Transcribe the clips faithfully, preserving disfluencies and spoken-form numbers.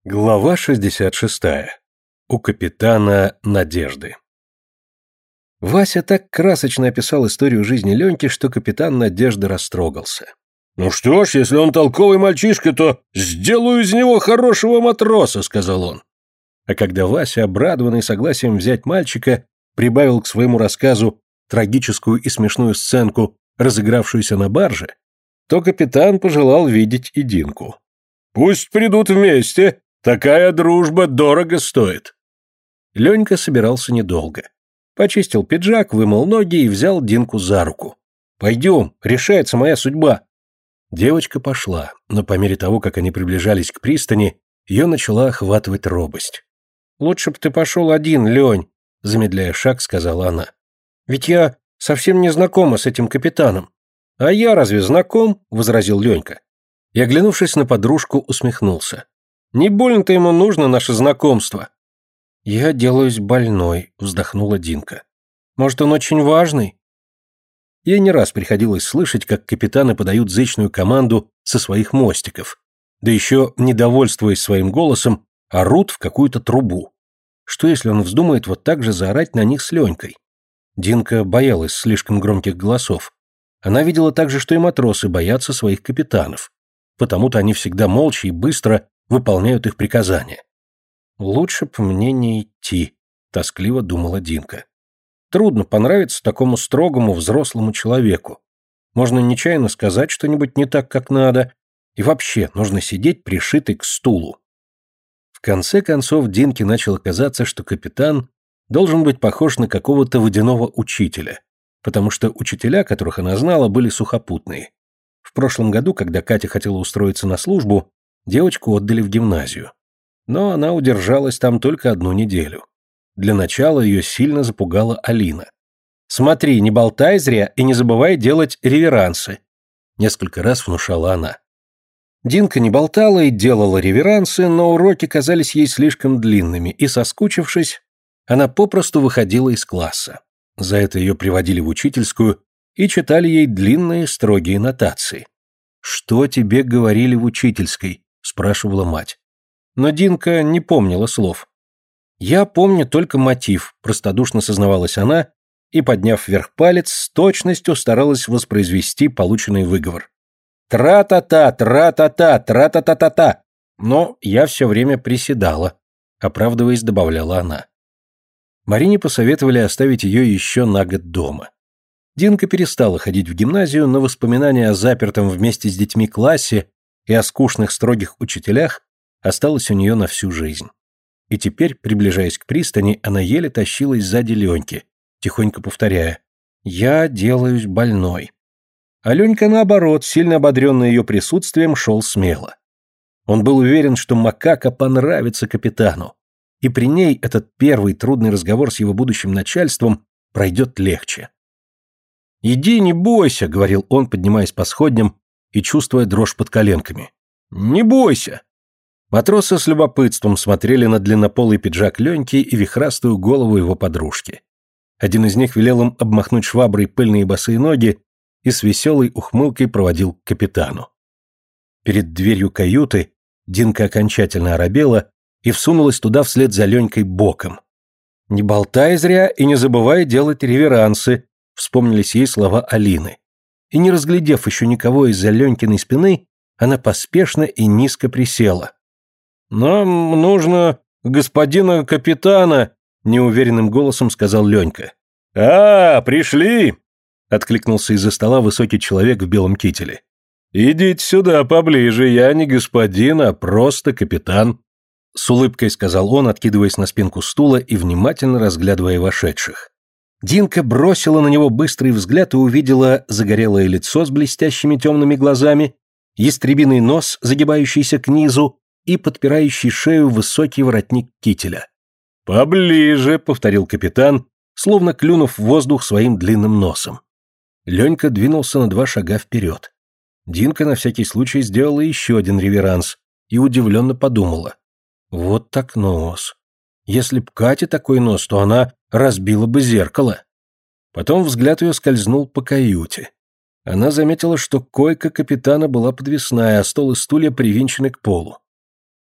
Глава шестьдесят шестая. У капитана надежды. Вася так красочно описал историю жизни Леньки, что капитан Надежды растрогался. «Ну что ж, если он толковый мальчишка, то сделаю из него хорошего матроса», — сказал он. А когда Вася, обрадованный согласием взять мальчика, прибавил к своему рассказу трагическую и смешную сценку, разыгравшуюся на барже, то капитан пожелал видеть и Динку. «Пусть придут вместе. Такая дружба дорого стоит». Ленька собирался недолго. Почистил пиджак, вымыл ноги и взял Динку за руку. «Пойдем, решается моя судьба». Девочка пошла, но по мере того, как они приближались к пристани, ее начала охватывать робость. «Лучше бы ты пошел один, Лень», — замедляя шаг, сказала она. «Ведь я совсем не знакома с этим капитаном». «А я разве знаком?» — возразил Ленька. И, оглянувшись на подружку, усмехнулся. «Не больно-то ему нужно наше знакомство». «Я делаюсь больной», — вздохнула Динка. «Может, он очень важный?» Ей не раз приходилось слышать, как капитаны подают зычную команду со своих мостиков, да еще, недовольствуясь своим голосом, орут в какую-то трубу. Что, если он вздумает вот так же заорать на них с Ленькой? Динка боялась слишком громких голосов. Она видела также, что и матросы боятся своих капитанов. Потому-то они всегда молча и быстро выполняют их приказания. «Лучше б мне не идти», — тоскливо думала Динка. «Трудно понравиться такому строгому взрослому человеку. Можно нечаянно сказать что-нибудь не так, как надо, и вообще нужно сидеть пришитой к стулу». В конце концов Динке начало казаться, что капитан должен быть похож на какого-то водяного учителя, потому что учителя, которых она знала, были сухопутные. В прошлом году, когда Катя хотела устроиться на службу, девочку отдали в гимназию. Но она удержалась там только одну неделю. Для начала ее сильно запугала Алина. «Смотри, не болтай зря и не забывай делать реверансы», — несколько раз внушала она. Динка не болтала и делала реверансы, но уроки казались ей слишком длинными, и, соскучившись, она попросту выходила из класса. За это ее приводили в учительскую и читали ей длинные строгие нотации. «Что тебе говорили в учительской?» — спрашивала мать. Но Динка не помнила слов. «Я помню только мотив», — простодушно сознавалась она, и, подняв вверх палец, с точностью старалась воспроизвести полученный выговор. «Тра-та-та, тра-та-та, тра-та-та-та-та». Но я все время приседала, оправдываясь, добавляла она. Марине посоветовали оставить ее еще на год дома. Динка перестала ходить в гимназию, но воспоминания о запертом вместе с детьми классе и о скучных строгих учителях осталось у нее на всю жизнь. И теперь, приближаясь к пристани, она еле тащилась сзади Леньки, тихонько повторяя: «Я делаюсь больной». А Ленька, наоборот, сильно ободренный ее присутствием, шел смело. Он был уверен, что макака понравится капитану, и при ней этот первый трудный разговор с его будущим начальством пройдет легче. «Иди, не бойся», — говорил он, поднимаясь по сходням и чувствуя дрожь под коленками. «Не бойся». Матросы с любопытством смотрели на длиннополый пиджак Леньки и вихрастую голову его подружки. Один из них велел им обмахнуть шваброй пыльные босые ноги и с веселой ухмылкой проводил к капитану. Перед дверью каюты Динка окончательно оробела и всунулась туда вслед за Ленькой боком. «Не болтай зря и не забывай делать реверансы», — вспомнились ей слова Алины. И, не разглядев еще никого из-за Ленькиной спины, она поспешно и низко присела. «Нам нужно господина капитана», — неуверенным голосом сказал Ленька. «А, пришли!» — откликнулся из-за стола высокий человек в белом кителе. «Идите сюда поближе, я не господин, а просто капитан», — с улыбкой сказал он, откидываясь на спинку стула и внимательно разглядывая вошедших. Динка бросила на него быстрый взгляд и увидела загорелое лицо с блестящими темными глазами, ястребиный нос, загибающийся к низу, и подпирающий шею высокий воротник кителя. «Поближе», — повторил капитан, словно клюнув в воздух своим длинным носом. Ленька двинулся на два шага вперед. Динка на всякий случай сделала еще один реверанс и удивленно подумала. «Вот так нос. Если б Кате такой нос, то она разбила бы зеркало». Потом взгляд ее скользнул по каюте. Она заметила, что койка капитана была подвесная, а стол и стулья привинчены к полу.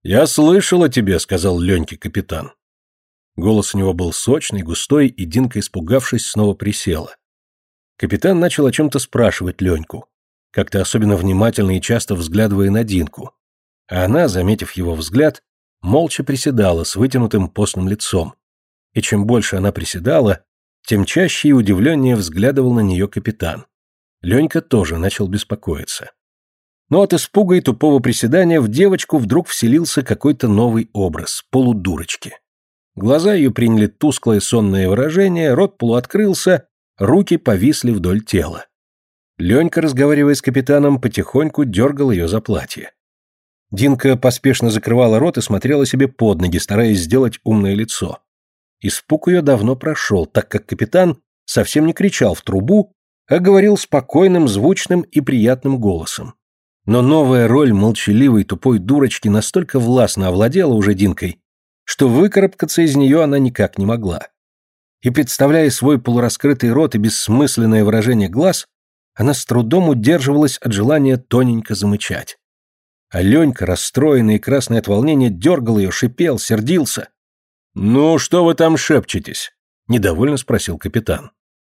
«Я слышал о тебе», — сказал Леньке капитан. Голос у него был сочный, густой, и Динка, испугавшись, снова присела. Капитан начал о чем-то спрашивать Леньку, как-то особенно внимательно и часто взглядывая на Динку. А она, заметив его взгляд, молча приседала с вытянутым постным лицом. И чем больше она приседала, тем чаще и удивленнее взглядывал на нее капитан. Ленька тоже начал беспокоиться. Но от испуга и тупого приседания в девочку вдруг вселился какой-то новый образ, полудурочки. Глаза ее приняли тусклое сонное выражение, рот полуоткрылся, руки повисли вдоль тела. Ленька, разговаривая с капитаном, потихоньку дергал ее за платье. Динка поспешно закрывала рот и смотрела себе под ноги, стараясь сделать умное лицо. Испуг ее давно прошел, так как капитан совсем не кричал в трубу, а говорил спокойным, звучным и приятным голосом. Но новая роль молчаливой тупой дурочки настолько властно овладела уже Динкой, что выкарабкаться из нее она никак не могла. И, представляя свой полураскрытый рот и бессмысленное выражение глаз, она с трудом удерживалась от желания тоненько замычать. А Ленька, расстроенный и красный от волнения, дергал ее, шипел, сердился. «Ну, что вы там шепчетесь?» — недовольно спросил капитан.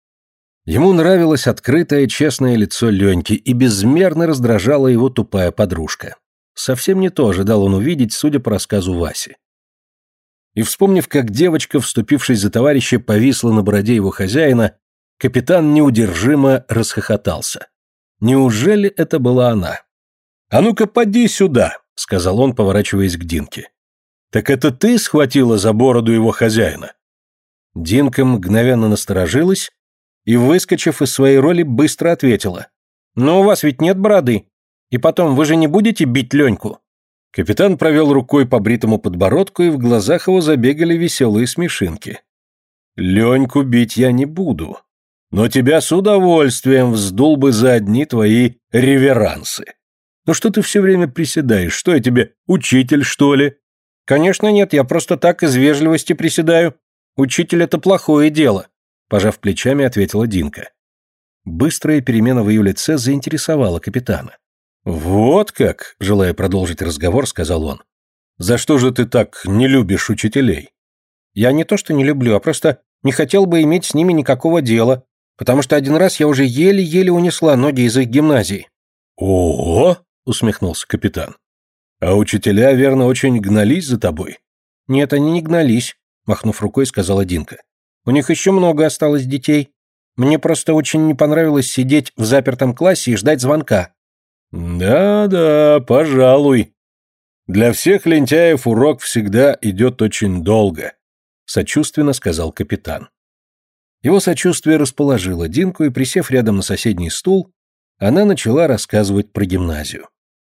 Ему нравилось открытое, честное лицо Леньки, и безмерно раздражала его тупая подружка. Совсем не то ожидал он увидеть, судя по рассказу Васи. И, вспомнив, как девочка, вступившись за товарища, повисла на бороде его хозяина, капитан неудержимо расхохотался. Неужели это была она? «А ну-ка, поди сюда», — сказал он, поворачиваясь к Динке. «Так это ты схватила за бороду его хозяина?» Динка мгновенно насторожилась и, выскочив из своей роли, быстро ответила. «Но у вас ведь нет бороды. И потом, вы же не будете бить Леньку?» Капитан провел рукой по бритому подбородку, и в глазах его забегали веселые смешинки. «Леньку бить я не буду, но тебя с удовольствием вздул бы за одни твои реверансы. Ну что ты все время приседаешь? Что я тебе, учитель, что ли?» «Конечно нет, я просто так из вежливости приседаю. Учитель — это плохое дело», — пожав плечами, ответила Динка. Быстрая перемена в ее лице заинтересовала капитана. «Вот как», — желая продолжить разговор, сказал он. «За что же ты так не любишь учителей?» «Я не то что не люблю, а просто не хотел бы иметь с ними никакого дела, потому что один раз я уже еле-еле унесла ноги из их гимназии». «О-о-о!» — усмехнулся капитан. «А учителя, верно, очень гнались за тобой?» «Нет, они не гнались», — махнув рукой, сказала Динка. «У них еще много осталось детей. Мне просто очень не понравилось сидеть в запертом классе и ждать звонка». «Да-да, пожалуй. Для всех лентяев урок всегда идет очень долго», — сочувственно сказал капитан. Его сочувствие расположило Динку, и, присев рядом на соседний стул, она начала рассказывать про гимназию.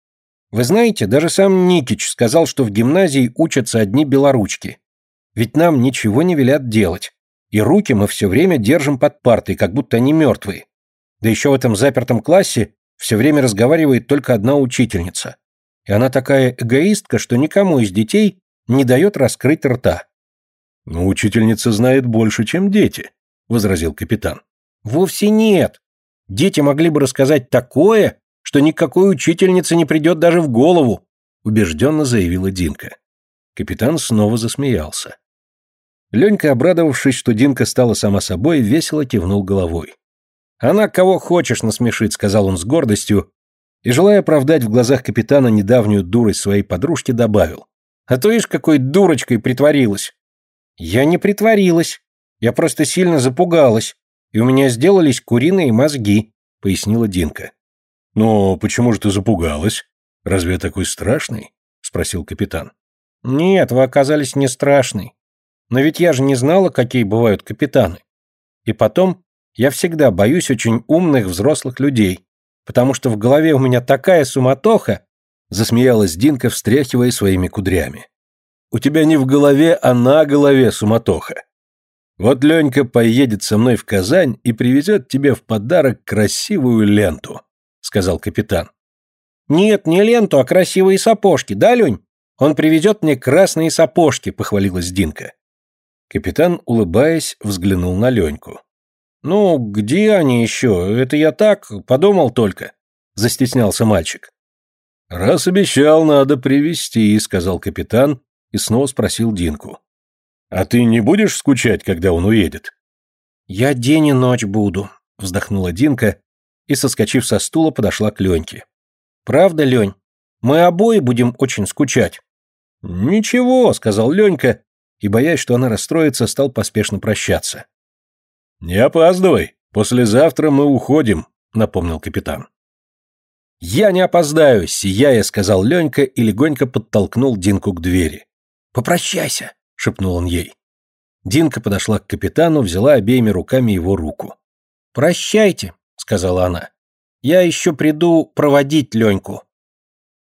«Вы знаете, даже сам Никич сказал, что в гимназии учатся одни белоручки. Ведь нам ничего не велят делать, и руки мы все время держим под партой, как будто они мертвые. Да еще в этом запертом классе все время разговаривает только одна учительница. И она такая эгоистка, что никому из детей не дает раскрыть рта». «Но учительница знает больше, чем дети», — возразил капитан. «Вовсе нет. Дети могли бы рассказать такое, что никакой учительнице не придет даже в голову», — убежденно заявила Динка. Капитан снова засмеялся. Ленька, обрадовавшись, что Динка стала сама собой, весело кивнул головой. «Она кого хочешь насмешит», — сказал он с гордостью, и, желая оправдать в глазах капитана недавнюю дурость своей подружки, добавил. «А то ишь, какой дурочкой притворилась». «Я не притворилась. Я просто сильно запугалась, и у меня сделались куриные мозги», — пояснила Динка. «Но почему же ты запугалась? Разве я такой страшный?» — спросил капитан. «Нет, вы оказались не страшный. Но ведь я же не знала, какие бывают капитаны. И потом, я всегда боюсь очень умных взрослых людей, потому что в голове у меня такая суматоха», — засмеялась Динка, встряхивая своими кудрями. «У тебя не в голове, а на голове суматоха. Вот Ленька поедет со мной в Казань и привезет тебе в подарок красивую ленту», — сказал капитан. «Нет, не ленту, а красивые сапожки, да, Лень? Он привезет мне красные сапожки», — похвалилась Динка. Капитан, улыбаясь, взглянул на Леньку. «Ну, где они еще? Это я так, подумал только», — застеснялся мальчик. «Раз обещал, надо привезти», — сказал капитан и снова спросил Динку. «А ты не будешь скучать, когда он уедет?» «Я день и ночь буду», — вздохнула Динка и, соскочив со стула, подошла к Леньке. «Правда, Лень? Мы обои будем очень скучать». «Ничего», — сказал Ленька, и, боясь, что она расстроится, стал поспешно прощаться. «Не опаздывай, послезавтра мы уходим», — напомнил капитан. «Я не опоздаю», — сияя, сказал Ленька и легонько подтолкнул Динку к двери. «Попрощайся», — шепнул он ей. Динка подошла к капитану, взяла обеими руками его руку. «Прощайте», — сказала она. «Я еще приду проводить Леньку».